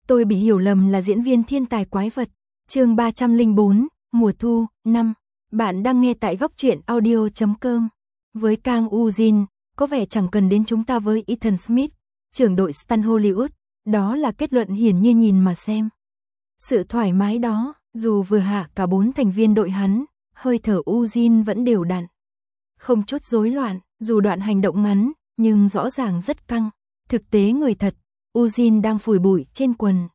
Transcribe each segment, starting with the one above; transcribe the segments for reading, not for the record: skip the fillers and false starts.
Tôi bị hiểu lầm là diễn viên thiên tài quái vật. Chương 304, mùa thu, 5. Bạn đang nghe tại góc truyện audio.com. Với Kang Woo-jin, có vẻ chẳng cần đến chúng ta với Ethan Smith, trưởng đội Stan Hollywood, đó là kết luận hiển nhiên nhìn mà xem. Sự thoải mái đó, dù vừa hạ cả 4 thành viên đội hắn, hơi thở Woo-jin vẫn đều đặn. Không chút rối loạn, dù đoạn hành động ngắn, nhưng rõ ràng rất căng. Thực tế người thật, Woo-jin đang phủi bụi trên quần.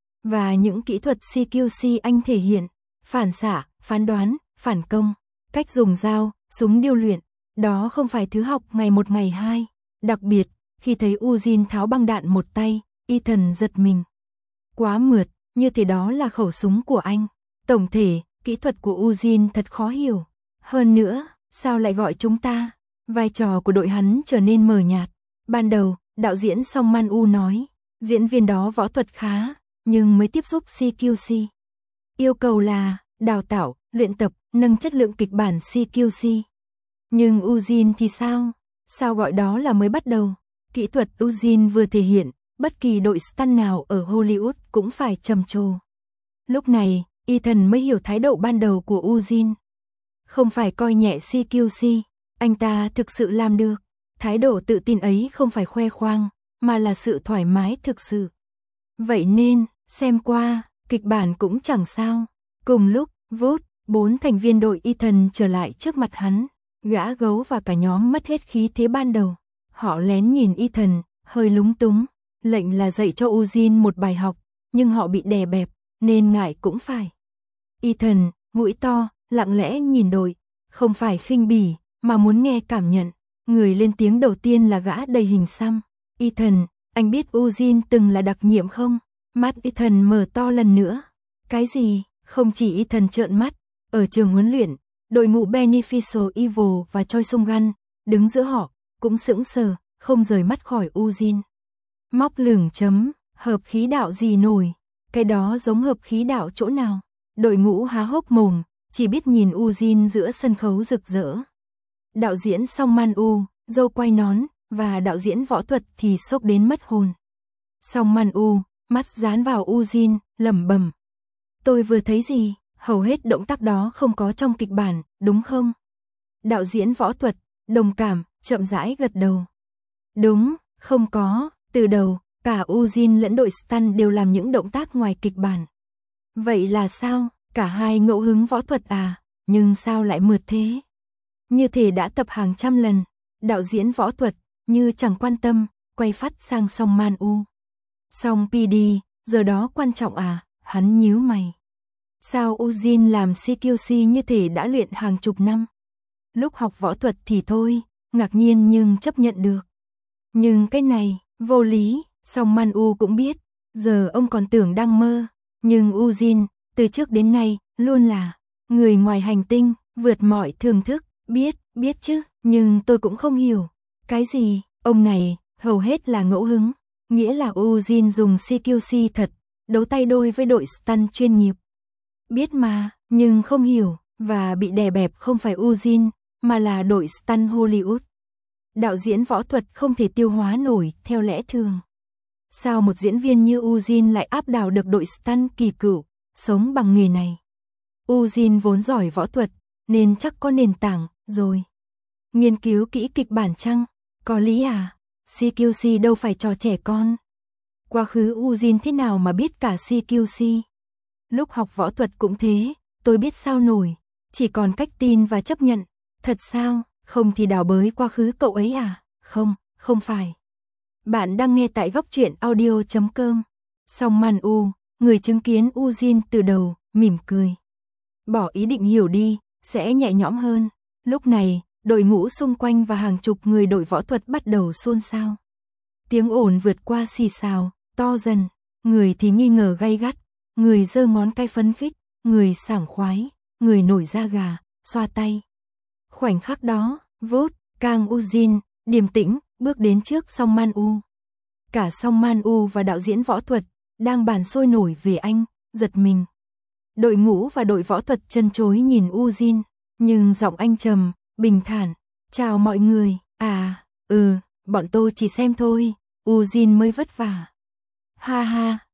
Và những kỹ thuật CQC anh thể hiện, phản xạ, phán đoán, phản công, cách dùng dao, súng điêu luyện, đó không phải thứ học ngày một ngày hai. Đặc biệt, khi thấy Woo-jin tháo băng đạn một tay, Ethan giật mình. Quá mượt, như thế đó là khẩu súng của anh. Tổng thể, kỹ thuật của Woo-jin thật khó hiểu. Hơn nữa, sao lại gọi chúng ta? Vai trò của đội hắn trở nên mờ nhạt. Ban đầu, đạo diễn Song Man-woo nói, diễn viên đó võ thuật khá, nhưng mới tiếp xúc CQC. Yêu cầu là đào tạo, luyện tập, nâng chất lượng kịch bản CQC. Nhưng Woo-jin thì sao? Sao gọi đó là mới bắt đầu? Kỹ thuật Woo-jin vừa thể hiện, bất kỳ đội stunt nào ở Hollywood cũng phải trầm trồ. Lúc này, Ethan mới hiểu thái độ ban đầu của Woo-jin. Không phải coi nhẹ CQC, anh ta thực sự làm được. Thái độ tự tin ấy không phải khoe khoang, mà là sự thoải mái thực sự. Vậy nên, xem qua, kịch bản cũng chẳng sao. Cùng lúc, vút, 4 thành viên đội Ethan trở lại trước mặt hắn. Gã gấu và cả nhóm mất hết khí thế ban đầu. Họ lén nhìn Ethan, hơi lúng túng. Lệnh là dạy cho Woo-jin một bài học, nhưng họ bị đè bẹp, nên ngại cũng phải. Ethan, mũi to, lặng lẽ nhìn đội, không phải khinh bỉ, mà muốn nghe cảm nhận. Người lên tiếng đầu tiên là gã đầy hình xăm. Ethan, anh biết Woo-jin từng là đặc nhiệm không? Mắt Ethan mở to lần nữa. Cái gì? Không chỉ Ethan trợn mắt. Ở trường huấn luyện, đội ngũ Beneficial Evil và Choi Sung-gun, đứng giữa họ, cũng sững sờ, không rời mắt khỏi Woo-jin. Móc lửng chấm, hợp khí đạo gì nổi? Cái đó giống hợp khí đạo chỗ nào? Đội ngũ há hốc mồm, chỉ biết nhìn Woo-jin giữa sân khấu rực rỡ. Đạo diễn Song Man-woo, dâu quay nón, và đạo diễn võ thuật thì sốc đến mất hồn. Song Man-woo, mắt dán vào Woo-jin, lẩm bẩm. Tôi vừa thấy gì? Hầu hết động tác đó không có trong kịch bản, đúng không? Đạo diễn võ thuật, đồng cảm, chậm rãi gật đầu. Đúng, không có, từ đầu, cả Woo-jin lẫn đội stunt đều làm những động tác ngoài kịch bản. Vậy là sao? Cả hai ngẫu hứng võ thuật à? Nhưng sao lại mượt thế? Như thể đã tập hàng trăm lần. Đạo diễn võ thuật, như chẳng quan tâm, quay phát sang Song Man-woo. Song PD, giờ đó quan trọng à? Hắn nhíu mày. Sao Woo-jin làm CQC như thể đã luyện hàng chục năm? Lúc học võ thuật thì thôi, ngạc nhiên nhưng chấp nhận được. Nhưng cái này, vô lý, Song Man-woo cũng biết. Giờ ông còn tưởng đang mơ. Nhưng Woo-jin, từ trước đến nay, luôn là người ngoài hành tinh, vượt mọi thường thức. Biết chứ, nhưng tôi cũng không hiểu. Cái gì, ông này, hầu hết là ngẫu hứng. Nghĩa là Woo-jin dùng CQC thật, đấu tay đôi với đội stunt chuyên nghiệp. Biết mà, nhưng không hiểu, và bị đè bẹp không phải Woo-jin, mà là đội stunt Hollywood. Đạo diễn võ thuật không thể tiêu hóa nổi theo lẽ thường. Sao một diễn viên như Woo-jin lại áp đảo được đội stunt kỳ cựu, sống bằng nghề này? Woo-jin vốn giỏi võ thuật, nên chắc có nền tảng, rồi. Nghiên cứu kỹ kịch bản chăng? Có lý à? CQC đâu phải trò trẻ con. Quá khứ Woo-jin thế nào mà biết cả CQC? Lúc học võ thuật cũng thế, tôi biết sao nổi. Chỉ còn cách tin và chấp nhận. Thật sao? Không thì đào bới quá khứ cậu ấy à? Không phải. Bạn đang nghe tại góc truyện audio.com. Song Man-woo, người chứng kiến Woo-jin từ đầu, mỉm cười. Bỏ ý định hiểu đi, sẽ nhẹ nhõm hơn. Lúc này, đội ngũ xung quanh và hàng chục người đội võ thuật bắt đầu xôn xao. Tiếng ồn vượt qua xì xào, to dần. Người thì nghi ngờ gay gắt, người giơ ngón tay phấn khích, người sảng khoái, người nổi da gà, xoa tay. Khoảnh khắc đó, vút, Kang Woo-jin, điềm tĩnh, bước đến trước Song Man-woo. Cả Song Man-woo và đạo diễn võ thuật, đang bàn sôi nổi về anh, giật mình. Đội ngũ và đội võ thuật chân chối nhìn Woo-jin, nhưng giọng anh trầm, bình thản. Chào mọi người, bọn tôi chỉ xem thôi, Woo-jin mới vất vả. Ha ha,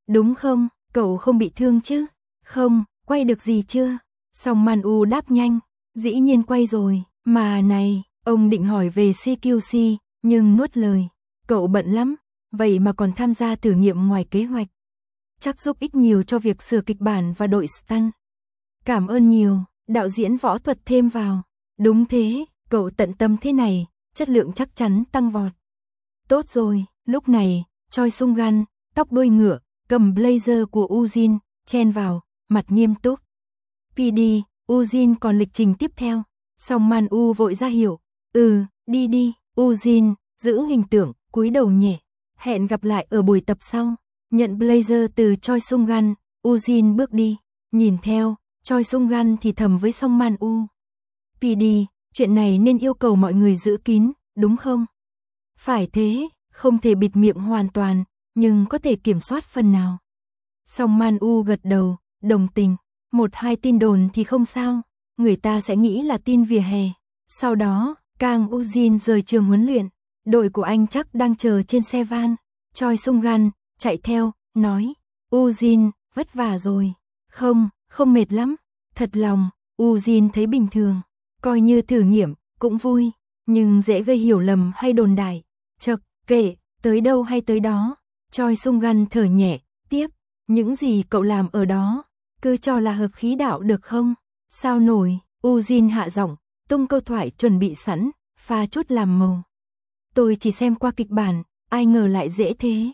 đúng không? Cậu không bị thương chứ? Không, quay được gì chưa? Song Man U đáp nhanh, dĩ nhiên quay rồi, mà này, ông định hỏi về CQC, nhưng nuốt lời, cậu bận lắm, vậy mà còn tham gia thử nghiệm ngoài kế hoạch. Chắc giúp ích nhiều cho việc sửa kịch bản và đội stunt. Cảm ơn nhiều, đạo diễn võ thuật thêm vào. Đúng thế, cậu tận tâm thế này, chất lượng chắc chắn tăng vọt. Tốt rồi, lúc này, Choi Sung Gan, tóc đuôi ngựa, cầm blazer của Ujin, chen vào, mặt nghiêm túc. PD, Ujin còn lịch trình tiếp theo. Song Man U vội ra hiệu. Đi đi, Ujin, giữ hình tượng, cúi đầu nhẹ. Hẹn gặp lại ở buổi tập sau. Nhận blazer từ Choi Sung Gan, Ujin bước đi. Nhìn theo, Choi Sung Gan thì thầm với Song Man U. PD, chuyện này nên yêu cầu mọi người giữ kín, đúng không? Phải thế, không thể bịt miệng hoàn toàn, nhưng có thể kiểm soát phần nào. Song Man U gật đầu, đồng tình. 1-2 tin đồn thì không sao, người ta sẽ nghĩ là tin vỉa hè. Sau đó, Kang Ujin rời trường huấn luyện, đội của anh chắc đang chờ trên xe van. Choi Sung Gan chạy theo, nói, Ujin, vất vả rồi. Không mệt lắm. Thật lòng, Ujin thấy bình thường, coi như thử nghiệm, cũng vui, nhưng dễ gây hiểu lầm hay đồn đại. Chậc, kệ, tới đâu hay tới đó. Choi Sung Gan thở nhẹ, tiếp, những gì cậu làm ở đó, cứ cho là hợp khí đạo được không? Sao nổi, Ujin hạ giọng, tung câu thoại chuẩn bị sẵn, pha chút làm màu. Tôi chỉ xem qua kịch bản, ai ngờ lại dễ thế.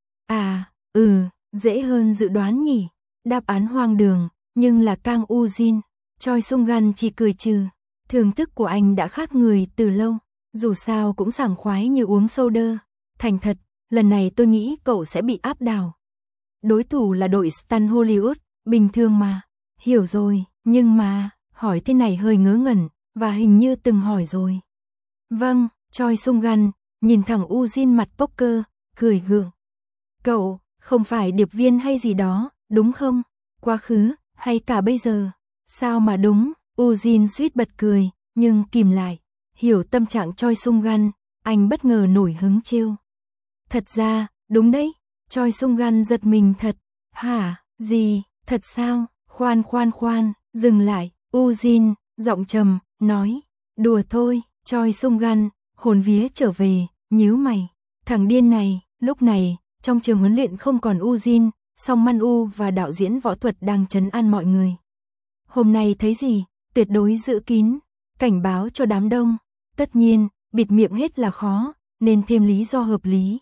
Dễ hơn dự đoán nhỉ. Đáp án hoang đường, nhưng là Kang Ujin. Choi Sung Gan chỉ cười trừ. Thưởng thức của anh đã khác người từ lâu, dù sao cũng sảng khoái như uống soda. Thành thật, lần này tôi nghĩ cậu sẽ bị áp đảo. Đối thủ là đội stunt Hollywood, bình thường mà. Hiểu rồi, nhưng mà, hỏi thế này hơi ngớ ngẩn, và hình như từng hỏi rồi. Vâng, Choi Sung Gan, nhìn thẳng Ujin mặt poker, cười gượng. Cậu, không phải điệp viên hay gì đó, đúng không? Quá khứ, hay cả bây giờ? Sao mà đúng? Ujin suýt bật cười, nhưng kìm lại. Hiểu tâm trạng Choi Sung Gan, anh bất ngờ nổi hứng trêu. Thật ra, đúng đấy. Choi Sung Gan giật mình thật. Hả, gì, thật sao? Khoan, dừng lại. Ujin, giọng trầm, nói. Đùa thôi. Choi Sung Gan, hồn vía trở về, nhíu mày. Thằng điên này, lúc này, trong trường huấn luyện không còn Ujin, Song Man U và đạo diễn võ thuật đang trấn an mọi người. Hôm nay thấy gì, tuyệt đối giữ kín, cảnh báo cho đám đông. Tất nhiên, bịt miệng hết là khó, nên thêm lý do hợp lý.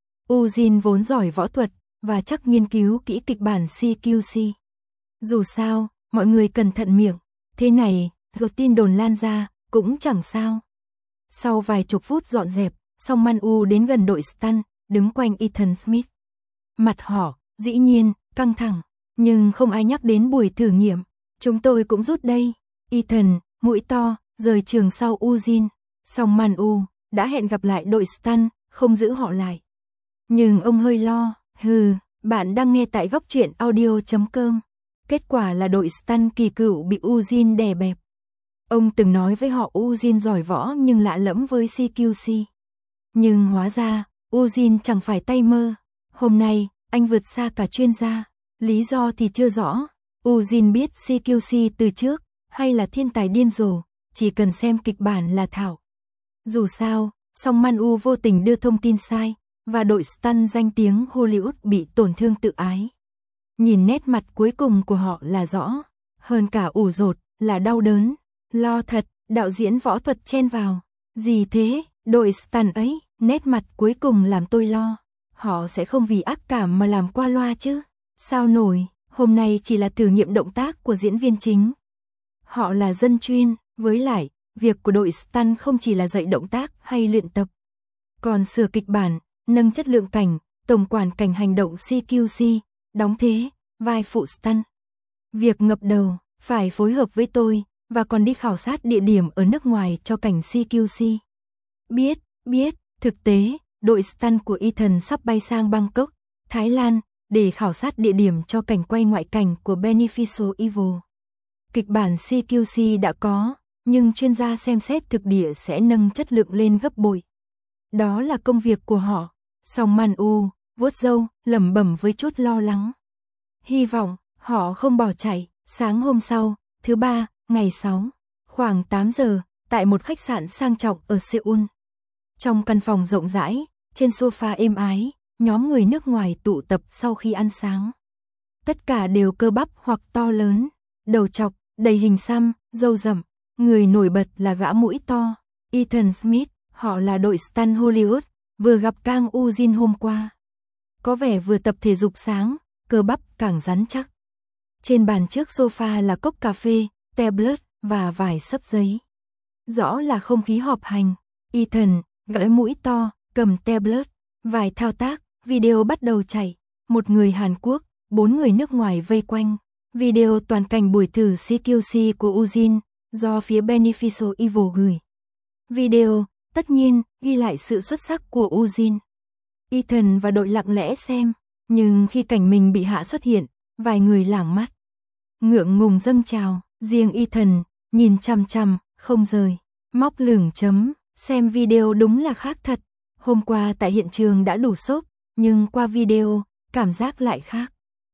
Ujin vốn giỏi võ thuật, và chắc nghiên cứu kỹ kịch bản CQC. Dù sao, mọi người cẩn thận miệng, thế này, rồi tin đồn lan ra, cũng chẳng sao. Sau vài chục phút dọn dẹp, Song Man U đến gần đội stunt, đứng quanh Ethan Smith. Mặt họ, dĩ nhiên, căng thẳng, nhưng không ai nhắc đến buổi thử nghiệm. Chúng tôi cũng rút đây. Ethan, mũi to, rời trường sau Ujin. Song Man U đã hẹn gặp lại đội stunt, không giữ họ lại. Nhưng ông hơi lo. Bạn đang nghe tại góc truyện audio.com. Kết quả là đội stunt kỳ cựu bị Ujin đè bẹp. Ông từng nói với họ Ujin giỏi võ nhưng lạ lẫm với CQC. Nhưng hóa ra, Ujin chẳng phải tay mơ. Hôm nay, anh vượt xa cả chuyên gia. Lý do thì chưa rõ. Ujin biết CQC từ trước, hay là thiên tài điên rồ, chỉ cần xem kịch bản là thạo. Dù sao, Song Man U vô tình đưa thông tin sai, và đội stunt danh tiếng Hollywood bị tổn thương tự ái. Nhìn nét mặt cuối cùng của họ là rõ, hơn cả ủ rột, là đau đớn. Lo thật, đạo diễn võ thuật chen vào. Gì thế, đội stunt ấy, nét mặt cuối cùng làm tôi lo. Họ sẽ không vì ác cảm mà làm qua loa chứ. Sao nổi, hôm nay chỉ là thử nghiệm động tác của diễn viên chính. Họ là dân chuyên, với lại, việc của đội stunt không chỉ là dạy động tác hay luyện tập. Còn sửa kịch bản, nâng chất lượng cảnh, tổng quản cảnh hành động CQC, đóng thế, vai phụ stunt. Việc ngập đầu, phải phối hợp với tôi, và còn đi khảo sát địa điểm ở nước ngoài cho cảnh CQC. Biết, thực tế, đội stunt của Ethan sắp bay sang Bangkok, Thái Lan, để khảo sát địa điểm cho cảnh quay ngoại cảnh của Beneficial Evil. Kịch bản CQC đã có, nhưng chuyên gia xem xét thực địa sẽ nâng chất lượng lên gấp bội. Đó là công việc của họ. Song Man U vuốt râu, lẩm bẩm với chút lo lắng. Hy vọng họ không bỏ chạy. Sáng hôm sau, thứ ba, ngày 6, khoảng 8 giờ, tại một khách sạn sang trọng ở Seoul. Trong căn phòng rộng rãi, trên sofa êm ái, nhóm người nước ngoài tụ tập sau khi ăn sáng. Tất cả đều cơ bắp hoặc to lớn, đầu trọc, đầy hình xăm, râu rậm. Người nổi bật là gã mũi to, Ethan Smith, họ là đội stan Hollywood, vừa gặp Kang Woo-jin hôm qua. Có vẻ vừa tập thể dục sáng, cơ bắp càng rắn chắc. Trên bàn trước sofa là cốc cà phê, tablet và vài xấp giấy. Rõ là không khí họp hành. Ethan, gã mũi to, cầm tablet, vài thao tác, video bắt đầu chạy. Một người Hàn Quốc, 4 người nước ngoài vây quanh. Video toàn cảnh buổi thử CQC của Woo-jin, do phía Beneficial Evil gửi. Video, tất nhiên, ghi lại sự xuất sắc của Woo-jin. Ethan và đội lặng lẽ xem, nhưng khi cảnh mình bị hạ xuất hiện, vài người lảng mắt. Ngượng ngùng dâng trào, riêng Ethan, nhìn chằm chằm, không rời, móc lửng chấm, xem video đúng là khác thật. Hôm qua tại hiện trường đã đủ sốc, nhưng qua video, cảm giác lại khác.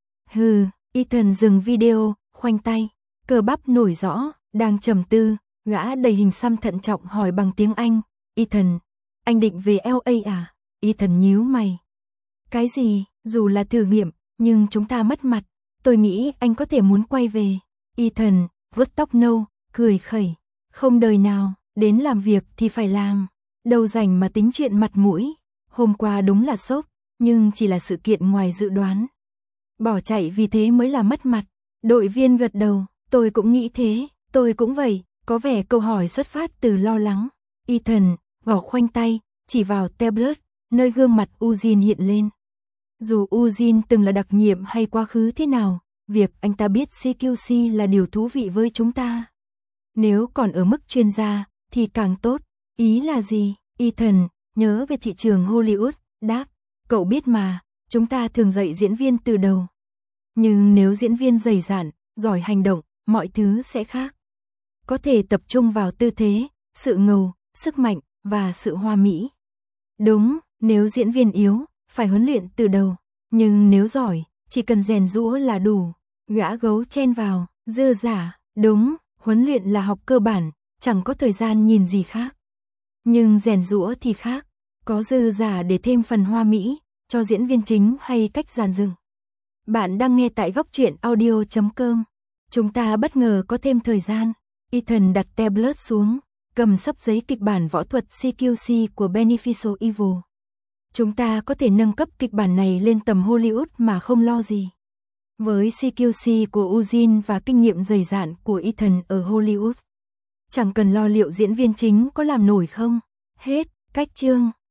Ethan dừng video, khoanh tay, cơ bắp nổi rõ, đang trầm tư, gã đầy hình xăm thận trọng hỏi bằng tiếng Anh, Ethan, anh định về LA à? Ethan nhíu mày. Cái gì, dù là thử nghiệm, nhưng chúng ta mất mặt, tôi nghĩ anh có thể muốn quay về. Ethan, vuốt tóc nâu, cười khẩy, không đời nào, đến làm việc thì phải làm, đâu rảnh mà tính chuyện mặt mũi. Hôm qua đúng là sốc, nhưng chỉ là sự kiện ngoài dự đoán. Bỏ chạy vì thế mới là mất mặt. Đội viên gật đầu, tôi cũng nghĩ thế, tôi cũng vậy, có vẻ câu hỏi xuất phát từ lo lắng. Ethan, gõ khoanh tay, chỉ vào tablet, nơi gương mặt Woo-jin hiện lên. Dù Woo-jin từng là đặc nhiệm hay quá khứ thế nào, việc anh ta biết CQC là điều thú vị với chúng ta. Nếu còn ở mức chuyên gia, thì càng tốt. Ý là gì? Ethan, nhớ về thị trường Hollywood, đáp. Cậu biết mà, chúng ta thường dạy diễn viên từ đầu. Nhưng nếu diễn viên dày dạn, giỏi hành động, mọi thứ sẽ khác. Có thể tập trung vào tư thế, sự ngầu, sức mạnh, và sự hoa mỹ. Đúng, nếu diễn viên yếu, phải huấn luyện từ đầu. Nhưng nếu giỏi, chỉ cần rèn giũa là đủ. Gã gấu chen vào, dư giả, đúng, huấn luyện là học cơ bản, chẳng có thời gian nhìn gì khác. Nhưng rèn giũa thì khác, có dư giả để thêm phần hoa mỹ, cho diễn viên chính hay cách dàn dựng. Bạn đang nghe tại góc truyện audio.com. Chúng ta bất ngờ có thêm thời gian. Ethan đặt tablet xuống, cầm xấp giấy kịch bản võ thuật CQC của Beneficial Evil. Chúng ta có thể nâng cấp kịch bản này lên tầm Hollywood mà không lo gì. Với CQC của Woo-jin và kinh nghiệm dày dạn của Ethan ở Hollywood, chẳng cần lo liệu diễn viên chính có làm nổi không. Hết, cách chương.